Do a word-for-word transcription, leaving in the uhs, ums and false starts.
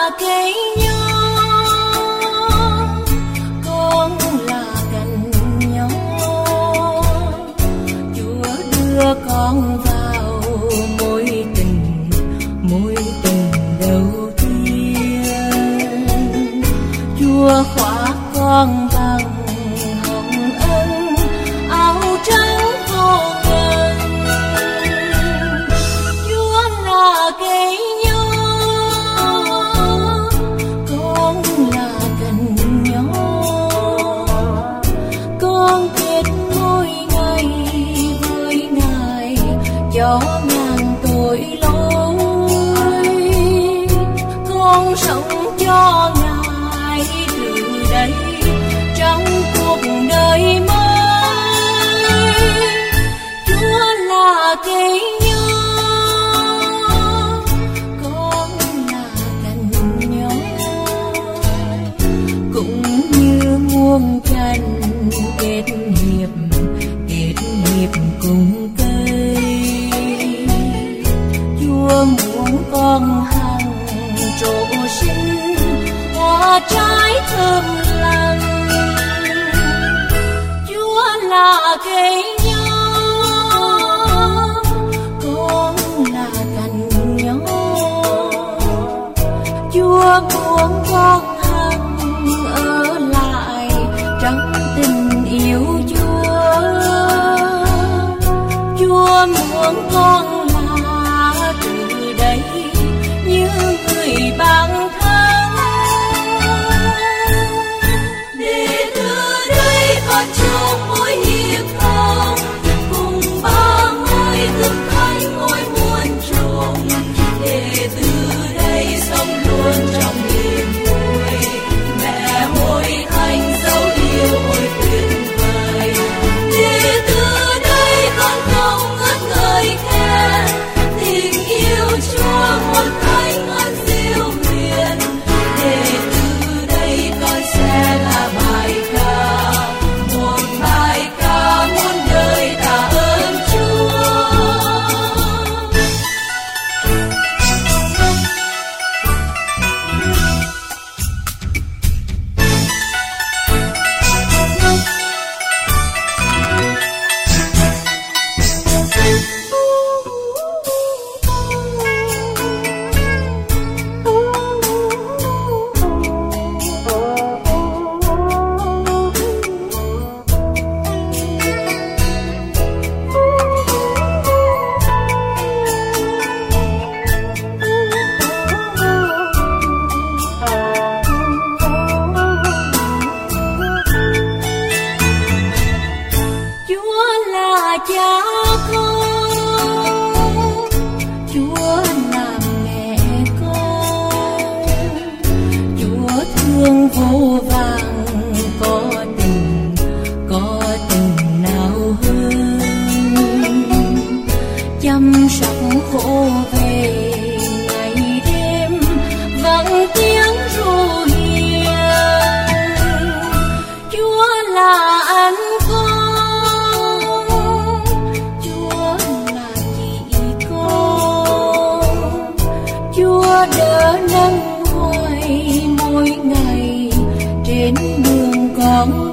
là cây nho, con là cành nho. Chúa đưa con vào mối tình, mối tình đầu tiên. Chúa khóa con bằng hồng ân, áo trắng vô ngần. Chúa là cây nho, con là cành nho. Con kết mỗi ngày với Ngài cho ngàn tội lỗi. Con sống cho Ngài từ đây trong cuộc đời mới. Chúa là cây nho, con là cành nho. Cũng như muôn cành kết hiệp, kết hiệp cùng cây. Chúa muốn con hằng trổ sinh hoa trái thơm lành. Chúa là cây nho, con là cành nho. Chúa muốn con hằng ở lại trong tình yêu Chúa. Chúa muốn con là từ đây như người bạn thân. Để từ đây con trong mối hiệp thông, cùng ba ngôi thực thánh ngôi muôn trùng. Để từ đây sống luôn trong niềm vui, mẹ hội thánh dấu yêu ôi tuyệt vời. Để từ đây con không ngất ngời khen tình yêu Chúa một thánh ân siêu huyền. Để từ đây con sẽ là bài ca, một bài ca muôn đời tạ ơn Chúa. Chúa là cha con, Chúa là mẹ con. Chúa thương vô vàn, có tình, có tình nào hơn. Chăm sóc khổ về ngày đêm, vang tiếng ru hiền. Chúa là anh con, Chúa là chị con. Chúa đỡ nâng hoài mỗi ngày trên đường con